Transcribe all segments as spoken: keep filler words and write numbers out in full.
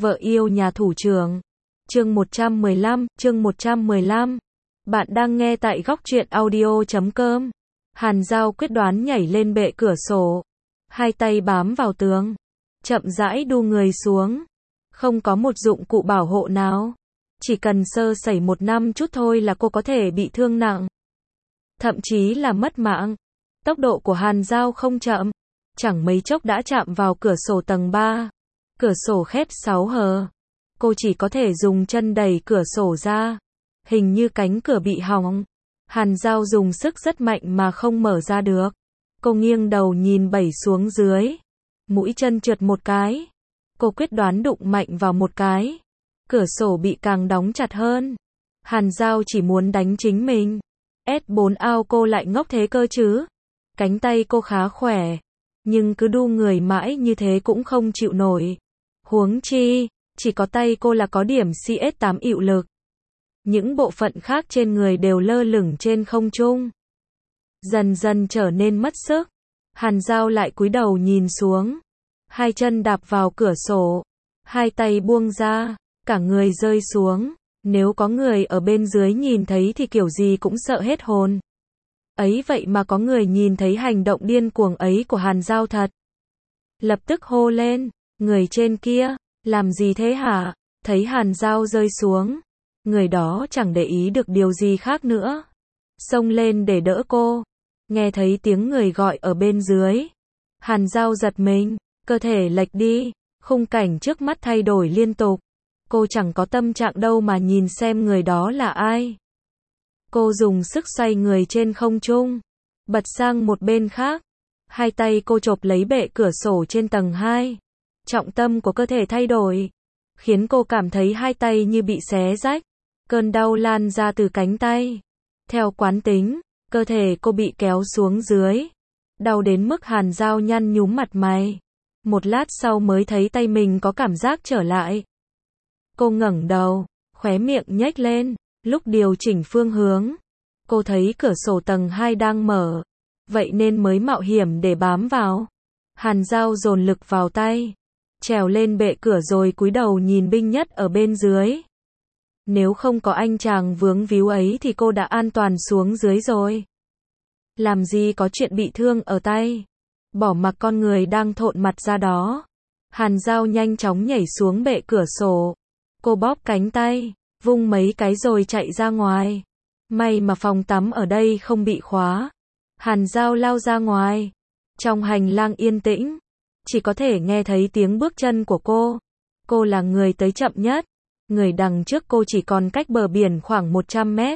Vợ yêu nhà thủ trưởng. Chương một trăm mười lăm, chương một trăm mười lăm. Bạn đang nghe tại góc truyện audio chấm com. Hàn Dao quyết đoán nhảy lên bệ cửa sổ, hai tay bám vào tường, chậm rãi đu người xuống. Không có một dụng cụ bảo hộ nào, chỉ cần sơ sẩy một năm chút thôi là cô có thể bị thương nặng, thậm chí là mất mạng. Tốc độ của Hàn Dao không chậm, chẳng mấy chốc đã chạm vào cửa sổ tầng ba. Cửa sổ khép sáu hờ. Cô chỉ có thể dùng chân đẩy cửa sổ ra. Hình như cánh cửa bị hỏng. Hàn Dao dùng sức rất mạnh mà không mở ra được. Cô nghiêng đầu nhìn bảy xuống dưới. Mũi chân trượt một cái. Cô quyết đoán đụng mạnh vào một cái. Cửa sổ bị càng đóng chặt hơn. Hàn Dao chỉ muốn đánh chính mình. ét bốn ao cô lại ngốc thế cơ chứ. Cánh tay cô khá khỏe, nhưng cứ đu người mãi như thế cũng không chịu nổi. Huống chi, chỉ có tay cô là có điểm C S tám hiệu lực. Những bộ phận khác trên người đều lơ lửng trên không trung. Dần dần trở nên mất sức. Hàn Dao lại cúi đầu nhìn xuống. Hai chân đạp vào cửa sổ. Hai tay buông ra. Cả người rơi xuống. Nếu có người ở bên dưới nhìn thấy thì kiểu gì cũng sợ hết hồn. Ấy vậy mà có người nhìn thấy hành động điên cuồng ấy của Hàn Dao thật. Lập tức hô lên. Người trên kia, làm gì thế hả? Thấy Hàn Dao rơi xuống. Người đó chẳng để ý được điều gì khác nữa. Xông lên để đỡ cô. Nghe thấy tiếng người gọi ở bên dưới. Hàn Dao giật mình, cơ thể lệch đi. Khung cảnh trước mắt thay đổi liên tục. Cô chẳng có tâm trạng đâu mà nhìn xem người đó là ai. Cô dùng sức xoay người trên không trung, bật sang một bên khác. Hai tay cô chộp lấy bệ cửa sổ trên tầng hai. Trọng tâm của cơ thể thay đổi, khiến cô cảm thấy hai tay như bị xé rách. Cơn đau lan ra từ cánh tay. Theo quán tính, cơ thể cô bị kéo xuống dưới. Đau đến mức Hàn Dao nhăn nhúm mặt mày. Một lát sau mới thấy tay mình có cảm giác trở lại. Cô ngẩng đầu, khóe miệng nhếch lên. Lúc điều chỉnh phương hướng, cô thấy cửa sổ tầng hai đang mở, vậy nên mới mạo hiểm để bám vào. Hàn Dao dồn lực vào tay, trèo lên bệ cửa rồi cúi đầu nhìn binh nhất ở bên dưới. Nếu không có anh chàng vướng víu ấy thì cô đã an toàn xuống dưới rồi. Làm gì có chuyện bị thương ở tay, bỏ mặc con người đang thộn mặt ra đó. Hàn Dao nhanh chóng nhảy xuống bệ cửa sổ. Cô bóp cánh tay, vung mấy cái rồi chạy ra ngoài. May mà phòng tắm ở đây không bị khóa. Hàn Dao lao ra ngoài. Trong hành lang yên tĩnh, chỉ có thể nghe thấy tiếng bước chân của cô. Cô là người tới chậm nhất. Người đằng trước cô chỉ còn cách bờ biển khoảng một trăm mét.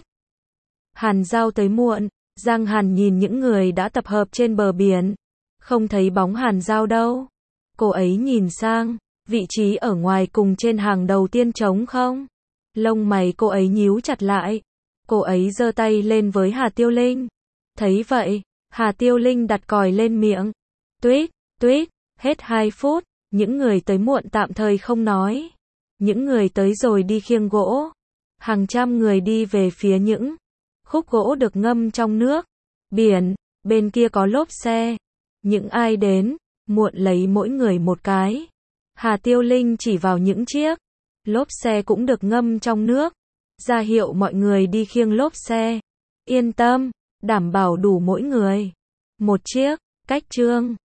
Hàn Dao tới muộn. Giang Hàn nhìn những người đã tập hợp trên bờ biển. Không thấy bóng Hàn Dao đâu. Cô ấy nhìn sang, vị trí ở ngoài cùng trên hàng đầu tiên trống không? Lông mày cô ấy nhíu chặt lại. Cô ấy giơ tay lên với Hà Tiêu Linh. Thấy vậy, Hà Tiêu Linh đặt còi lên miệng. Tuýt, tuýt, hết hai phút, những người tới muộn tạm thời không nói. Những người tới rồi đi khiêng gỗ. Hàng trăm người đi về phía những khúc gỗ được ngâm trong nước. Biển, bên kia có lốp xe. Những ai đến, muộn lấy mỗi người một cái. Hà Tiêu Linh chỉ vào những chiếc lốp xe cũng được ngâm trong nước, ra hiệu mọi người đi khiêng lốp xe. Yên tâm, đảm bảo đủ mỗi người một chiếc. Cách chương